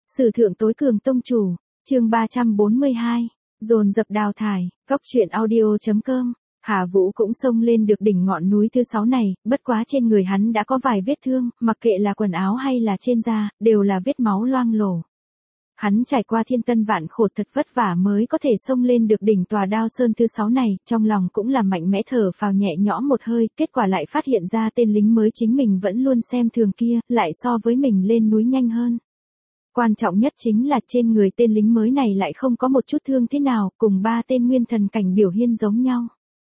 Sử thượng tối cường tông chủ, chương 342, dồn dập đào thải, góc truyện audio.com. Hà Vũ cũng xông lên được đỉnh ngọn núi thứ 6 này, bất quá trên người hắn đã có vài vết thương, mặc kệ là quần áo hay là trên da, đều là vết máu loang lổ. Hắn trải qua thiên tân vạn khổ thật vất vả mới có thể xông lên được đỉnh tòa Đao Sơn thứ 6 này, trong lòng cũng là mạnh mẽ thở phào nhẹ nhõm một hơi, kết quả lại phát hiện ra tên lính mới chính mình vẫn luôn xem thường kia, lại so với mình lên núi nhanh hơn. Quan trọng nhất chính là trên người tên lính mới này lại không có một chút thương thế nào, cùng 3 tên nguyên thần cảnh biểu hiện giống nhau.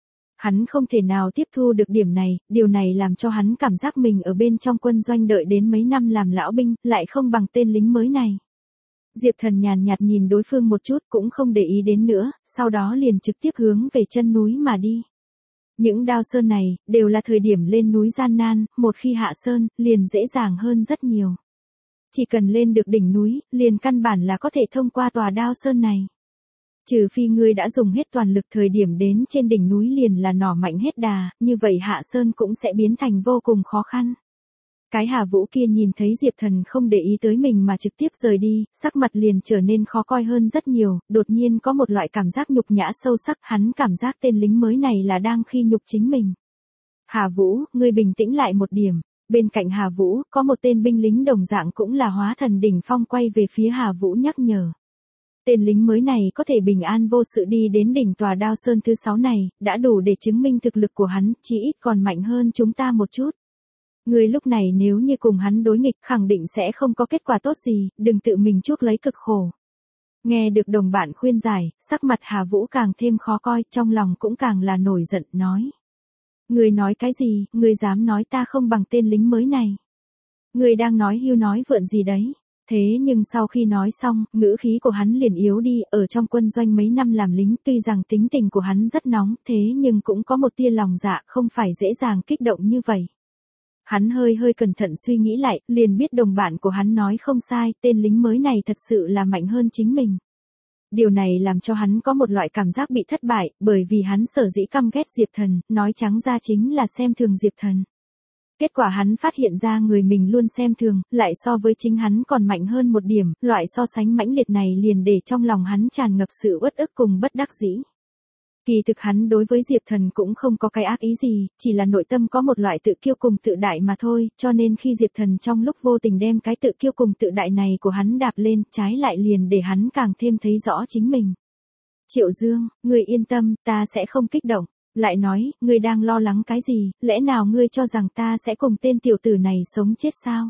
Hắn không thể nào tiếp thu được điểm này, điều này làm cho hắn cảm giác mình ở bên trong quân doanh đợi đến mấy năm làm lão binh, lại không bằng tên lính mới này. Diệp Thần nhàn nhạt nhìn đối phương một chút cũng không để ý đến nữa, sau đó liền trực tiếp hướng về chân núi mà đi. Những đao sơn này, đều là thời điểm lên núi gian nan, một khi hạ sơn, liền dễ dàng hơn rất nhiều. Chỉ cần lên được đỉnh núi, liền căn bản là có thể thông qua tòa Đao Sơn này. Trừ phi ngươi đã dùng hết toàn lực, thời điểm đến trên đỉnh núi liền là nỏ mạnh hết đà, như vậy hạ sơn cũng sẽ biến thành vô cùng khó khăn. Cái Hà Vũ kia nhìn thấy Diệp Thần không để ý tới mình mà trực tiếp rời đi, sắc mặt liền trở nên khó coi hơn rất nhiều, đột nhiên có một loại cảm giác nhục nhã sâu sắc, hắn cảm giác tên lính mới này là đang khi nhục chính mình. Hà Vũ, ngươi bình tĩnh lại một điểm. Bên cạnh Hà Vũ, có một tên binh lính đồng dạng cũng là hóa thần đỉnh phong quay về phía Hà Vũ nhắc nhở. Tên lính mới này có thể bình an vô sự đi đến đỉnh tòa Đao Sơn thứ 6 này, đã đủ để chứng minh thực lực của hắn, chỉ ít còn mạnh hơn chúng ta một chút. Người lúc này nếu như cùng hắn đối nghịch khẳng định sẽ không có kết quả tốt gì, đừng tự mình chuốc lấy cực khổ. Nghe được đồng bạn khuyên giải, sắc mặt Hà Vũ càng thêm khó coi, trong lòng cũng càng là nổi giận, nói. Ngươi nói cái gì, ngươi dám nói ta không bằng tên lính mới này. Ngươi đang nói hưu nói vượn gì đấy. Thế nhưng sau khi nói xong, ngữ khí của hắn liền yếu đi, ở trong quân doanh mấy năm làm lính, tuy rằng tính tình của hắn rất nóng, thế nhưng cũng có một tia lòng dạ, không phải dễ dàng kích động như vậy. Hắn hơi cẩn thận suy nghĩ lại, liền biết đồng bạn của hắn nói không sai, tên lính mới này thật sự là mạnh hơn chính mình. Điều này làm cho hắn có một loại cảm giác bị thất bại, bởi vì hắn sở dĩ căm ghét Diệp Thần, nói trắng ra chính là xem thường Diệp Thần. Kết quả hắn phát hiện ra người mình luôn xem thường, lại so với chính hắn còn mạnh hơn một điểm, loại so sánh mãnh liệt này liền để trong lòng hắn tràn ngập sự uất ức cùng bất đắc dĩ. Kỳ thực hắn đối với Diệp Thần cũng không có cái ác ý gì, chỉ là nội tâm có một loại tự kiêu cùng tự đại mà thôi, cho nên khi Diệp Thần trong lúc vô tình đem cái tự kiêu cùng tự đại này của hắn đạp lên, trái lại liền để hắn càng thêm thấy rõ chính mình. Triệu Dương, ngươi yên tâm, ta sẽ không kích động. Lại nói, ngươi đang lo lắng cái gì, lẽ nào ngươi cho rằng ta sẽ cùng tên tiểu tử này sống chết sao?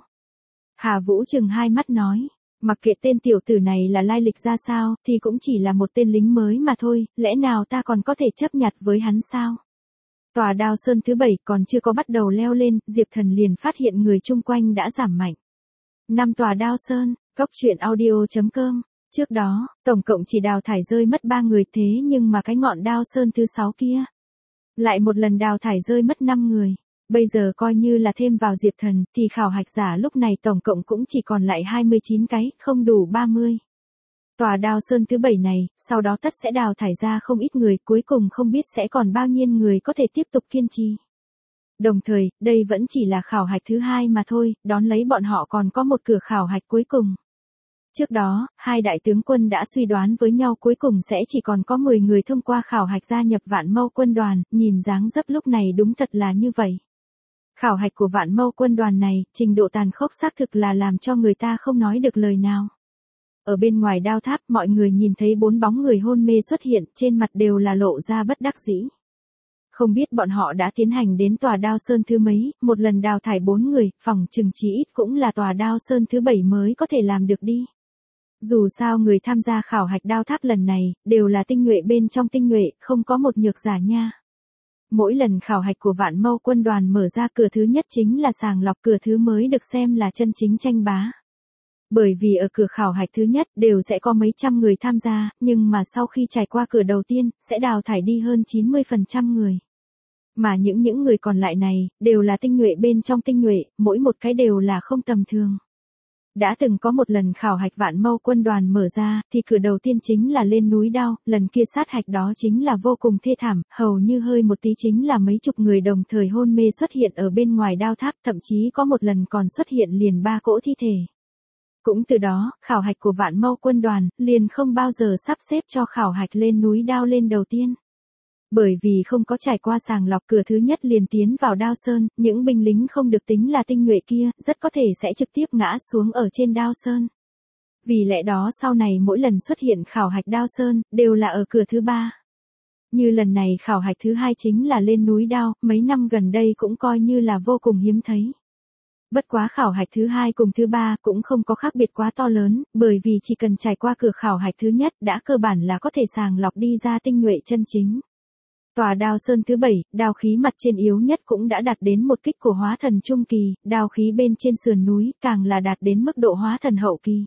Hà Vũ trừng hai mắt nói. Mặc kệ tên tiểu tử này là lai lịch ra sao, thì cũng chỉ là một tên lính mới mà thôi, lẽ nào ta còn có thể chấp nhặt với hắn sao? Tòa Đao Sơn thứ 7 còn chưa có bắt đầu leo lên, Diệp Thần liền phát hiện người chung quanh đã giảm mạnh. 5 tòa Đao Sơn, góc truyện audio.com. Trước đó, tổng cộng chỉ đào thải rơi mất 3 người, thế nhưng mà cái ngọn Đao Sơn thứ 6 kia lại một lần đào thải rơi mất 5 người. Bây giờ coi như là thêm vào Diệp Thần, thì khảo hạch giả lúc này tổng cộng cũng chỉ còn lại 29 cái, không đủ 30. Tòa Đao Sơn thứ 7 này, sau đó tất sẽ đào thải ra không ít người, cuối cùng không biết sẽ còn bao nhiêu người có thể tiếp tục kiên trì. Đồng thời, đây vẫn chỉ là khảo hạch thứ 2 mà thôi, đón lấy bọn họ còn có một cửa khảo hạch cuối cùng. Trước đó, hai đại tướng quân đã suy đoán với nhau cuối cùng sẽ chỉ còn có 10 người thông qua khảo hạch gia nhập Vạn Mâu quân đoàn, nhìn dáng dấp lúc này đúng thật là như vậy. Khảo hạch của Vạn Mâu quân đoàn này, trình độ tàn khốc xác thực là làm cho người ta không nói được lời nào. Ở bên ngoài đao tháp, mọi người nhìn thấy 4 bóng người hôn mê xuất hiện, trên mặt đều là lộ ra bất đắc dĩ. Không biết bọn họ đã tiến hành đến tòa Đao Sơn thứ mấy, một lần đào thải 4 người, phòng chừng chí ít cũng là tòa Đao Sơn thứ 7 mới có thể làm được đi. Dù sao người tham gia khảo hạch đao tháp lần này, đều là tinh nhuệ bên trong tinh nhuệ, không có một nhược giả nha. Mỗi lần khảo hạch của Vạn Mâu quân đoàn mở ra, cửa thứ nhất chính là sàng lọc, cửa thứ mới được xem là chân chính tranh bá. Bởi vì ở cửa khảo hạch thứ nhất đều sẽ có mấy trăm người tham gia, nhưng mà sau khi trải qua cửa đầu tiên, sẽ đào thải đi hơn 90% người. Mà những người còn lại này, đều là tinh nhuệ bên trong tinh nhuệ, mỗi một cái đều là không tầm thường. Đã từng có một lần khảo hạch Vạn Mâu quân đoàn mở ra, thì cửa đầu tiên chính là lên núi Đao, lần kia sát hạch đó chính là vô cùng thê thảm, hầu như hơi một tí chính là mấy chục người đồng thời hôn mê xuất hiện ở bên ngoài đao tháp, thậm chí có một lần còn xuất hiện liền 3 cỗ thi thể. Cũng từ đó, khảo hạch của Vạn Mâu quân đoàn, liền không bao giờ sắp xếp cho khảo hạch lên núi Đao lên đầu tiên. Bởi vì không có trải qua sàng lọc cửa thứ nhất liền tiến vào Đao Sơn, những binh lính không được tính là tinh nhuệ kia, rất có thể sẽ trực tiếp ngã xuống ở trên Đao Sơn. Vì lẽ đó sau này mỗi lần xuất hiện khảo hạch Đao Sơn, đều là ở cửa thứ 3. Như lần này khảo hạch thứ 2 chính là lên núi Đao, mấy năm gần đây cũng coi như là vô cùng hiếm thấy. Bất quá khảo hạch thứ 2 cùng thứ 3 cũng không có khác biệt quá to lớn, bởi vì chỉ cần trải qua cửa khảo hạch thứ nhất đã cơ bản là có thể sàng lọc đi ra tinh nhuệ chân chính. Tòa Đao Sơn thứ 7, đao khí mặt trên yếu nhất cũng đã đạt đến một kích của hóa thần trung kỳ, đao khí bên trên sườn núi càng là đạt đến mức độ hóa thần hậu kỳ.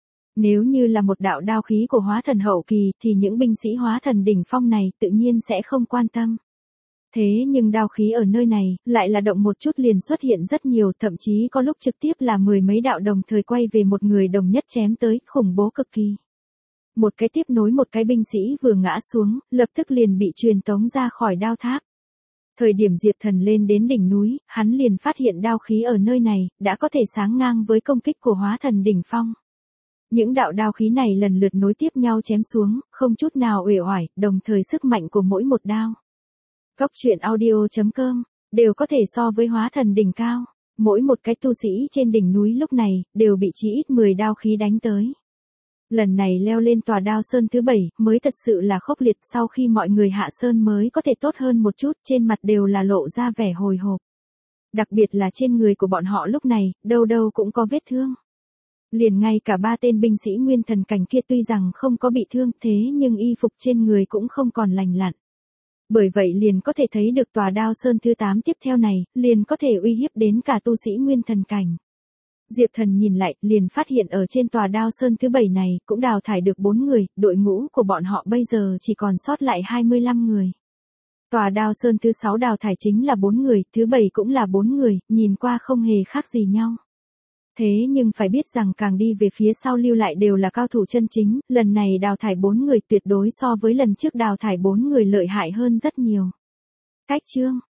Nếu như là một đạo đao khí của hóa thần hậu kỳ thì những binh sĩ hóa thần đỉnh phong này tự nhiên sẽ không quan tâm. Thế nhưng đao khí ở nơi này lại là động một chút liền xuất hiện rất nhiều, thậm chí có lúc trực tiếp là mười mấy đạo đồng thời quay về một người đồng nhất chém tới, khủng bố cực kỳ. Một cái tiếp nối một cái binh sĩ vừa ngã xuống, lập tức liền bị truyền tống ra khỏi đao tháp. Thời điểm Diệp Thần lên đến đỉnh núi, hắn liền phát hiện đao khí ở nơi này đã có thể sánh ngang với công kích của hóa thần đỉnh phong. Những đạo đao khí này lần lượt nối tiếp nhau chém xuống, không chút nào uể oải, đồng thời sức mạnh của mỗi một đao. Cốc truyện audio.com đều có thể so với hóa thần đỉnh cao. Mỗi một cái tu sĩ trên đỉnh núi lúc này đều bị chí ít 10 đao khí đánh tới. Lần này leo lên tòa Đao Sơn thứ 7 mới thật sự là khốc liệt, sau khi mọi người hạ sơn mới có thể tốt hơn một chút, trên mặt đều là lộ ra vẻ hồi hộp. Đặc biệt là trên người của bọn họ lúc này, đâu đâu cũng có vết thương. Liền ngay cả 3 tên binh sĩ nguyên thần cảnh kia tuy rằng không có bị thương thế nhưng y phục trên người cũng không còn lành lặn. Bởi vậy liền có thể thấy được tòa Đao Sơn thứ 8 tiếp theo này, liền có thể uy hiếp đến cả tu sĩ nguyên thần cảnh. Diệp Thần nhìn lại, liền phát hiện ở trên tòa Đao Sơn thứ 7 này, cũng đào thải được 4 người, đội ngũ của bọn họ bây giờ chỉ còn sót lại 25 người. Tòa Đao Sơn thứ 6 đào thải chính là 4 người, thứ 7 cũng là 4 người, nhìn qua không hề khác gì nhau. Thế nhưng phải biết rằng càng đi về phía sau lưu lại đều là cao thủ chân chính, lần này đào thải 4 người tuyệt đối so với lần trước đào thải 4 người lợi hại hơn rất nhiều. Cách chương